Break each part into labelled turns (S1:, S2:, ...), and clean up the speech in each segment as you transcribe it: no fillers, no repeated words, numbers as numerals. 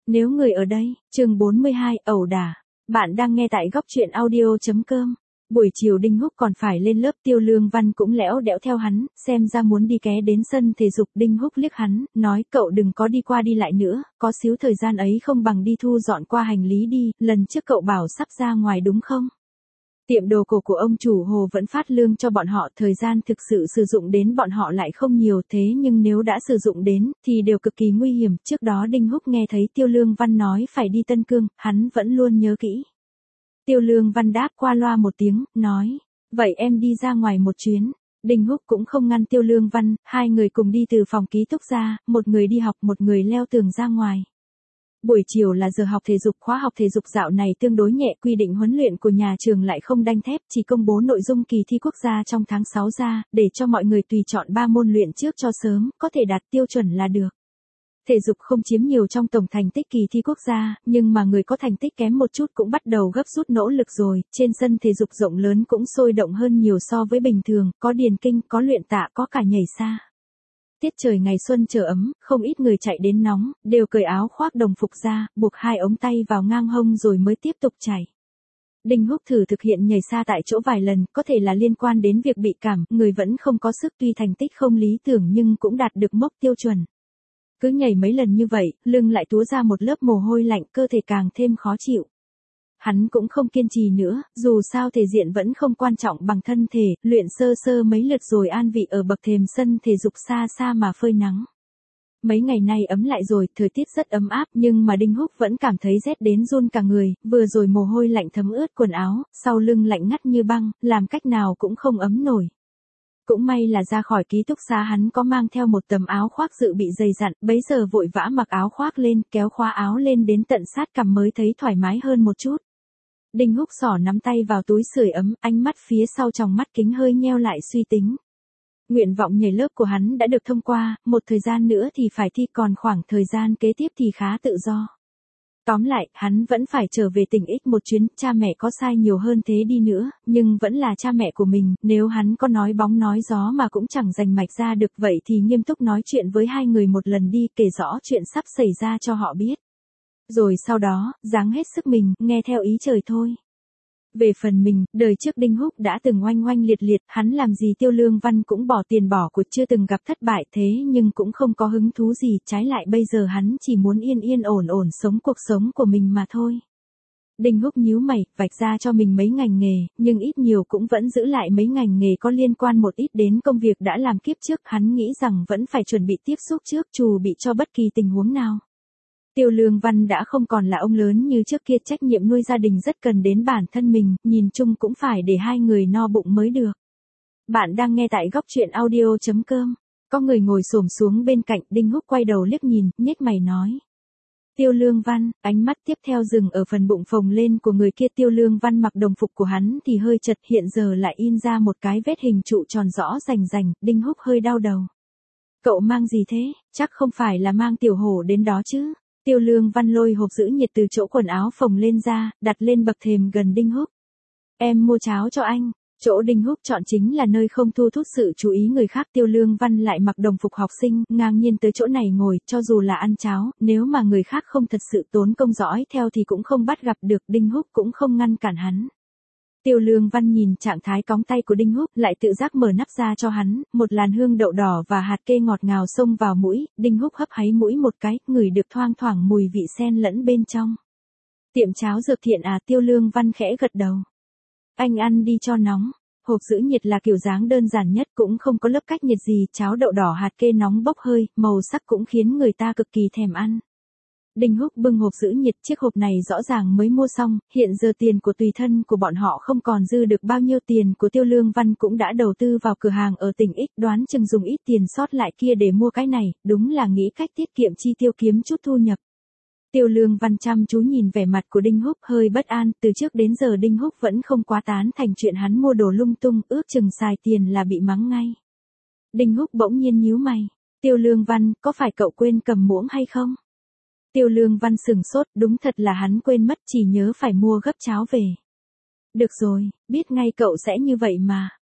S1: Nếu người ở đây, chương 42, ẩu đả. Bạn đang nghe tại góc truyện audio.com. Buổi chiều Đinh Húc còn phải lên lớp, Tiêu Lương Văn cũng lẽo đẽo theo hắn, xem ra muốn đi ké đến sân thể dục. Đinh Húc liếc hắn, nói cậu đừng có đi qua đi lại nữa, có xíu thời gian ấy không bằng đi thu dọn qua hành lý đi, lần trước cậu bảo sắp ra ngoài đúng không? Tiệm đồ cổ của ông chủ Hồ vẫn phát lương cho bọn họ, thời gian thực sự sử dụng đến bọn họ lại không nhiều, thế nhưng nếu đã sử dụng đến, thì đều cực kỳ nguy hiểm. Trước đó Đinh Húc nghe thấy Tiêu Lương Văn nói phải đi Tân Cương, hắn vẫn luôn nhớ kỹ. Tiêu Lương Văn đáp qua loa một tiếng, nói, vậy em đi ra ngoài một chuyến. Đinh Húc cũng không ngăn Tiêu Lương Văn, hai người cùng đi từ phòng ký túc ra, một người đi học, một người leo tường ra ngoài. Buổi chiều là giờ học thể dục, khóa học thể dục dạo này tương đối nhẹ, quy định huấn luyện của nhà trường lại không đanh thép, chỉ công bố nội dung kỳ thi quốc gia trong tháng 6 ra, để cho mọi người tùy chọn 3 môn luyện trước cho sớm, có thể đạt tiêu chuẩn là được. Thể dục không chiếm nhiều trong tổng thành tích kỳ thi quốc gia, nhưng mà người có thành tích kém một chút cũng bắt đầu gấp rút nỗ lực rồi, trên sân thể dục rộng lớn cũng sôi động hơn nhiều so với bình thường, có điền kinh, có luyện tạ, có cả nhảy xa. Tiết trời ngày xuân trở ấm, không ít người chạy đến nóng, đều cởi áo khoác đồng phục ra, buộc 2 ống tay vào ngang hông rồi mới tiếp tục chạy. Đinh Húc thử thực hiện nhảy xa tại chỗ vài lần, có thể là liên quan đến việc bị cảm, người vẫn không có sức, tuy thành tích không lý tưởng nhưng cũng đạt được mốc tiêu chuẩn. Cứ nhảy mấy lần như vậy, lưng lại túa ra một lớp mồ hôi lạnh, cơ thể càng thêm khó chịu. Hắn cũng không kiên trì nữa, dù sao thể diện vẫn không quan trọng bằng thân thể, luyện sơ sơ mấy lượt rồi an vị ở bậc thềm sân thể dục xa xa mà phơi nắng. Mấy ngày nay ấm lại rồi, thời tiết rất ấm áp, nhưng mà Đinh Húc vẫn cảm thấy rét đến run cả người, vừa rồi mồ hôi lạnh thấm ướt quần áo, sau lưng lạnh ngắt như băng, làm cách nào cũng không ấm nổi. Cũng may là ra khỏi ký túc xá hắn có mang theo một tấm áo khoác dự bị dày dặn, bấy giờ vội vã mặc áo khoác lên, kéo khóa áo lên đến tận sát cằm mới thấy thoải mái hơn một chút. Đinh Húc xỏ nắm tay vào túi sưởi ấm, ánh mắt phía sau tròng mắt kính hơi nheo lại suy tính. Nguyện vọng nhảy lớp của hắn đã được thông qua, một thời gian nữa thì phải thi, còn khoảng thời gian kế tiếp thì khá tự do. Tóm lại, hắn vẫn phải trở về tỉnh X một chuyến, cha mẹ có sai nhiều hơn thế đi nữa, nhưng vẫn là cha mẹ của mình, nếu hắn có nói bóng nói gió mà cũng chẳng rành mạch ra được, vậy thì nghiêm túc nói chuyện với hai người một lần đi, kể rõ chuyện sắp xảy ra cho họ biết. Rồi sau đó, dáng hết sức mình, nghe theo ý trời thôi. Về phần mình, đời trước Đinh Húc đã từng oanh oanh liệt liệt, hắn làm gì Tiêu Lương Văn cũng bỏ tiền bỏ cuộc, chưa từng gặp thất bại, thế nhưng cũng không có hứng thú gì, trái lại bây giờ hắn chỉ muốn yên yên ổn ổn sống cuộc sống của mình mà thôi. Đinh Húc nhíu mày, vạch ra cho mình mấy ngành nghề, nhưng ít nhiều cũng vẫn giữ lại mấy ngành nghề có liên quan một ít đến công việc đã làm kiếp trước, hắn nghĩ rằng vẫn phải chuẩn bị tiếp xúc trước, chuẩn bị cho bất kỳ tình huống nào. Tiêu Lương Văn đã không còn là ông lớn như trước kia, trách nhiệm nuôi gia đình rất cần đến bản thân mình, nhìn chung cũng phải để hai người no bụng mới được. Bạn đang nghe tại góc truyện audio.com. Có người ngồi xổm xuống bên cạnh, Đinh Húc quay đầu liếc nhìn, nhếch mày nói. Tiêu Lương Văn, ánh mắt tiếp theo dừng ở phần bụng phồng lên của người kia. Tiêu Lương Văn mặc đồng phục của hắn thì hơi chật, hiện giờ lại in ra một cái vết hình trụ tròn rõ rành rành, Đinh Húc hơi đau đầu. Cậu mang gì thế, chắc không phải là mang tiểu hổ đến đó chứ? Tiêu Lương Văn lôi hộp giữ nhiệt từ chỗ quần áo phồng lên ra, đặt lên bậc thềm gần Đinh Húc. Em mua cháo cho anh. Chỗ Đinh Húc chọn chính là nơi không thu hút sự chú ý người khác. Tiêu Lương Văn lại mặc đồng phục học sinh, ngang nhiên tới chỗ này ngồi, cho dù là ăn cháo, nếu mà người khác không thật sự tốn công dõi theo thì cũng không bắt gặp được, Đinh Húc cũng không ngăn cản hắn. Tiêu Lương Văn nhìn trạng thái cóng tay của Đinh Húc, lại tự giác mở nắp ra cho hắn, một làn hương đậu đỏ và hạt kê ngọt ngào xông vào mũi, Đinh Húc hấp háy mũi một cái, ngửi được thoang thoảng mùi vị sen lẫn bên trong. Tiệm cháo Dược Thiện à? Tiêu Lương Văn khẽ gật đầu. Anh ăn đi cho nóng. Hộp giữ nhiệt là kiểu dáng đơn giản nhất, cũng không có lớp cách nhiệt gì, cháo đậu đỏ hạt kê nóng bốc hơi, màu sắc cũng khiến người ta cực kỳ thèm ăn. Đinh Húc bưng hộp giữ nhiệt, chiếc hộp này rõ ràng mới mua xong, hiện giờ tiền của tùy thân của bọn họ không còn dư được bao nhiêu, tiền của Tiêu Lương Văn cũng đã đầu tư vào cửa hàng ở tỉnh X, đoán chừng dùng ít tiền sót lại kia để mua cái này, đúng là nghĩ cách tiết kiệm chi tiêu kiếm chút thu nhập. Tiêu Lương Văn chăm chú nhìn vẻ mặt của Đinh Húc hơi bất an, từ trước đến giờ Đinh Húc vẫn không quá tán thành chuyện hắn mua đồ lung tung, ước chừng xài tiền là bị mắng ngay. Đinh Húc bỗng nhiên nhíu mày. Tiêu Lương Văn, có phải cậu quên cầm muỗng hay không? Tiêu Lương Văn sừng sốt, đúng thật là hắn quên mất, chỉ nhớ phải mua gấp cháo về. Được rồi, biết ngay cậu sẽ như vậy mà.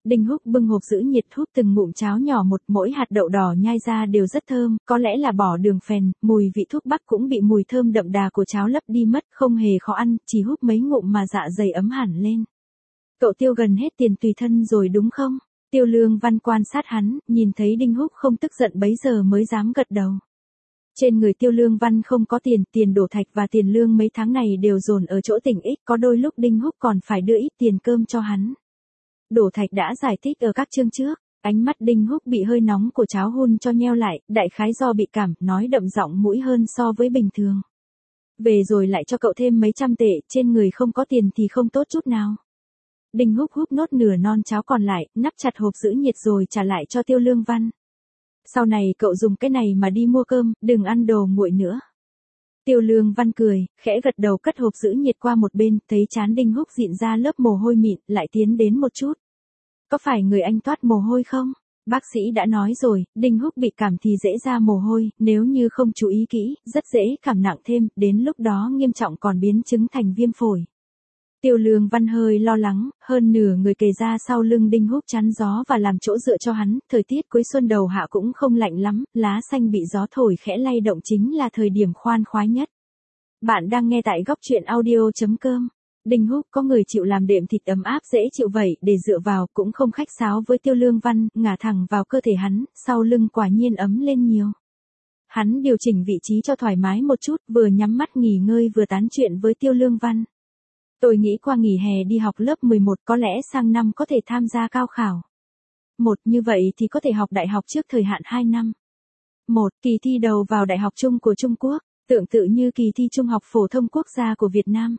S1: Đinh Húc bưng hộp giữ nhiệt hút từng ngụm cháo nhỏ một, mỗi hạt đậu đỏ nhai ra đều rất thơm, có lẽ là bỏ đường phèn, mùi vị thuốc bắc cũng bị mùi thơm đậm đà của cháo lấp đi mất, không hề khó ăn, chỉ hút mấy ngụm mà dạ dày ấm hẳn lên. Cậu Tiêu gần hết tiền tùy thân rồi đúng không? Tiêu Lương Văn quan sát hắn, nhìn thấy Đinh Húc không tức giận bấy giờ mới dám gật đầu. Trên người Tiêu Lương Văn không có tiền, tiền đổ thạch và tiền lương mấy tháng này đều dồn ở chỗ tỉnh X, có đôi lúc Đinh Húc còn phải đưa ít tiền cơm cho hắn. Đổ thạch đã giải thích ở các chương trước, ánh mắt Đinh Húc bị hơi nóng của cháo hun cho nheo lại, đại khái do bị cảm, nói đậm giọng mũi hơn so với bình thường. Về rồi lại cho cậu thêm mấy trăm tệ, trên người không có tiền thì không tốt chút nào. Đinh Húc húp nốt nửa non cháo còn lại, nắp chặt hộp giữ nhiệt rồi trả lại cho Tiêu Lương Văn. Sau này cậu dùng cái này mà đi mua cơm, đừng ăn đồ nguội nữa. Tiêu Lương Văn cười, khẽ gật đầu cất hộp giữ nhiệt qua một bên, thấy trán Đinh Húc dịn ra lớp mồ hôi mịn, lại tiến đến một chút. Có phải người anh toát mồ hôi không? Bác sĩ đã nói rồi, Đinh Húc bị cảm thì dễ ra mồ hôi, nếu như không chú ý kỹ, rất dễ cảm nặng thêm, đến lúc đó nghiêm trọng còn biến chứng thành viêm phổi. Tiêu Lương Văn hơi lo lắng, hơn nửa người kề ra sau lưng Đinh Húc chắn gió và làm chỗ dựa cho hắn, thời tiết cuối xuân đầu hạ cũng không lạnh lắm, lá xanh bị gió thổi khẽ lay động chính là thời điểm khoan khoái nhất. Bạn đang nghe tại góc truyện audio.com. Đinh Húc có người chịu làm đệm thịt ấm áp dễ chịu vậy để dựa vào, cũng không khách sáo với Tiêu Lương Văn, ngả thẳng vào cơ thể hắn, sau lưng quả nhiên ấm lên nhiều. Hắn điều chỉnh vị trí cho thoải mái một chút, vừa nhắm mắt nghỉ ngơi vừa tán chuyện với Tiêu Lương Văn. Tôi nghĩ qua nghỉ hè đi học lớp 11 có lẽ sang năm có thể tham gia cao khảo. Như vậy thì có thể học đại học trước thời hạn 2 năm. Kỳ thi đầu vào đại học chung của Trung Quốc, tương tự như kỳ thi trung học phổ thông quốc gia của Việt Nam.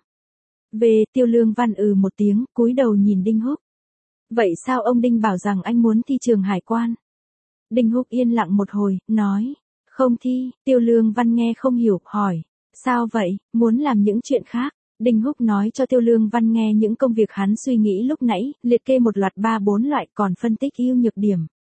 S1: Tiêu Lương Văn một tiếng, cúi đầu nhìn Đinh Húc. Vậy sao ông Đinh bảo rằng anh muốn thi trường hải quan? Đinh Húc yên lặng một hồi, nói. Không thi, Tiêu Lương Văn nghe không hiểu, hỏi. Sao vậy, muốn làm những chuyện khác? Đinh Húc nói cho Tiêu Lương Văn nghe những công việc hắn suy nghĩ lúc nãy, liệt kê một loạt 3-4 loại còn phân tích ưu nhược điểm.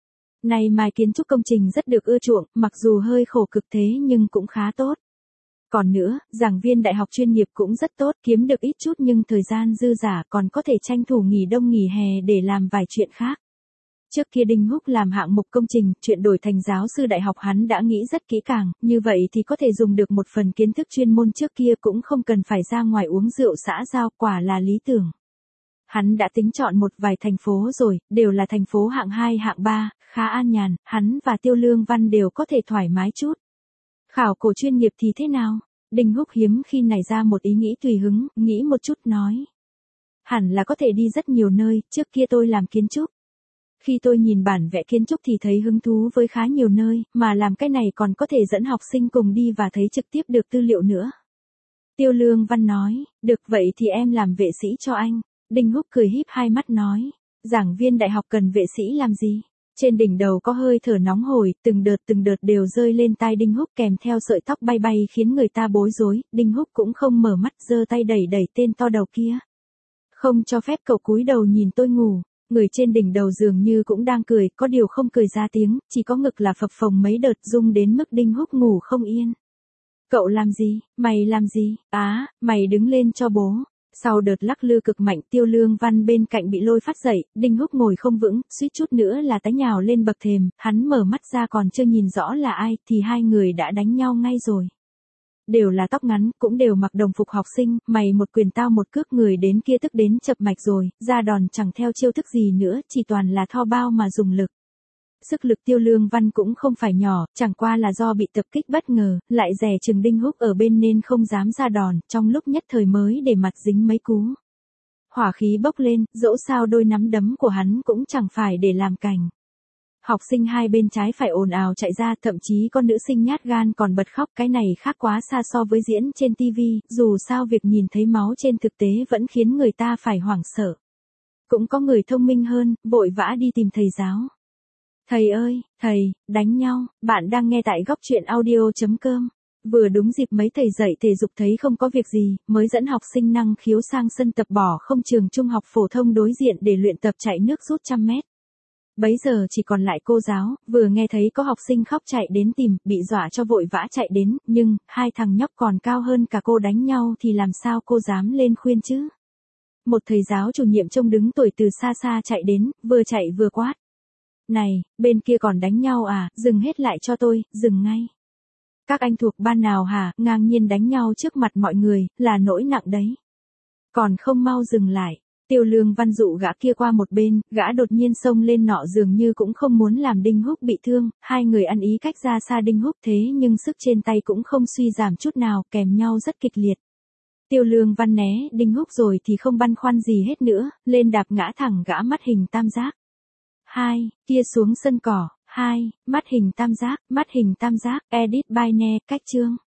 S1: Này mai kiến trúc công trình rất được ưa chuộng, mặc dù hơi khổ cực thế nhưng cũng khá tốt. Còn nữa, giảng viên đại học chuyên nghiệp cũng rất tốt, kiếm được ít chút nhưng thời gian dư dả còn có thể tranh thủ nghỉ đông nghỉ hè để làm vài chuyện khác. Trước kia Đinh Húc làm hạng mục công trình, chuyện đổi thành giáo sư đại học hắn đã nghĩ rất kỹ càng, như vậy thì có thể dùng được một phần kiến thức chuyên môn trước kia cũng không cần phải ra ngoài uống rượu xã giao, quả là lý tưởng. Hắn đã tính chọn một vài thành phố rồi, đều là thành phố hạng 2 hạng 3, khá an nhàn, hắn và Tiêu Lương Văn đều có thể thoải mái chút. Khảo cổ chuyên nghiệp thì thế nào? Đinh Húc hiếm khi nảy ra một ý nghĩ tùy hứng, nghĩ một chút nói. Hẳn là có thể đi rất nhiều nơi, trước kia tôi làm kiến trúc. Khi tôi nhìn bản vẽ kiến trúc thì thấy hứng thú với khá nhiều nơi, mà làm cái này còn có thể dẫn học sinh cùng đi và thấy trực tiếp được tư liệu nữa. Tiêu Lương Văn nói, được vậy thì em làm vệ sĩ cho anh. Đinh Húc cười híp hai mắt nói, giảng viên đại học cần vệ sĩ làm gì? Trên đỉnh đầu có hơi thở nóng hổi, từng đợt đều rơi lên tai Đinh Húc kèm theo sợi tóc bay bay khiến người ta bối rối, Đinh Húc cũng không mở mắt giơ tay đẩy tên to đầu kia. Không cho phép cậu cúi đầu nhìn tôi ngủ. Người trên đỉnh đầu dường như cũng đang cười, có điều không cười ra tiếng, chỉ có ngực là phập phồng mấy đợt rung đến mức Đinh Húc ngủ không yên. Cậu làm gì, mày làm gì, mày đứng lên cho bố. Sau đợt lắc lư cực mạnh Tiêu Lương Văn bên cạnh bị lôi phát dậy, Đinh Húc ngồi không vững, suýt chút nữa là té nhào lên bậc thềm, hắn mở mắt ra còn chưa nhìn rõ là ai, thì hai người đã đánh nhau ngay rồi. Đều là tóc ngắn, cũng đều mặc đồng phục học sinh, mày một quyền tao một cước, người đến kia tức đến chập mạch rồi, ra đòn chẳng theo chiêu thức gì nữa, chỉ toàn là tho bao mà dùng lực. Sức lực Tiêu Lương Văn cũng không phải nhỏ, chẳng qua là do bị tập kích bất ngờ, lại dè chừng Đinh Húc ở bên nên không dám ra đòn, trong lúc nhất thời mới để mặt dính mấy cú. Hỏa khí bốc lên, dẫu sao đôi nắm đấm của hắn cũng chẳng phải để làm cành. Học sinh hai bên trái phải ồn ào chạy ra, thậm chí con nữ sinh nhát gan còn bật khóc, cái này khác quá xa so với diễn trên TV, dù sao việc nhìn thấy máu trên thực tế vẫn khiến người ta phải hoảng sợ. Cũng có người thông minh hơn, vội vã đi tìm thầy giáo. Thầy ơi, thầy, đánh nhau, bạn đang nghe tại góc truyện audio.com. Vừa đúng dịp mấy thầy dạy thể dục thấy không có việc gì, mới dẫn học sinh năng khiếu sang sân tập bỏ không trường trung học phổ thông đối diện để luyện tập chạy nước rút 100 mét. Bấy giờ chỉ còn lại cô giáo, vừa nghe thấy có học sinh khóc chạy đến tìm, bị dọa cho vội vã chạy đến, nhưng, hai thằng nhóc còn cao hơn cả cô đánh nhau thì làm sao cô dám lên khuyên chứ? một thầy giáo chủ nhiệm trông đứng tuổi từ xa xa chạy đến, vừa chạy vừa quát. Này, bên kia còn đánh nhau à, dừng hết lại cho tôi, dừng ngay. Các anh thuộc ban nào hả, ngang nhiên đánh nhau trước mặt mọi người, là nỗi nặng đấy. Còn không mau dừng lại. Tiêu Lương Văn dụ gã kia qua một bên, gã đột nhiên xông lên nọ dường như cũng không muốn làm Đinh Húc bị thương, hai người ăn ý cách ra xa Đinh Húc thế nhưng sức trên tay cũng không suy giảm chút nào, kèm nhau rất kịch liệt. Tiêu Lương Văn né Đinh Húc rồi thì không băn khoăn gì hết nữa, lên đạp ngã thẳng gã mắt hình tam giác. 2, kia xuống sân cỏ. 2, mắt hình tam giác, edit by Ne, cách chương.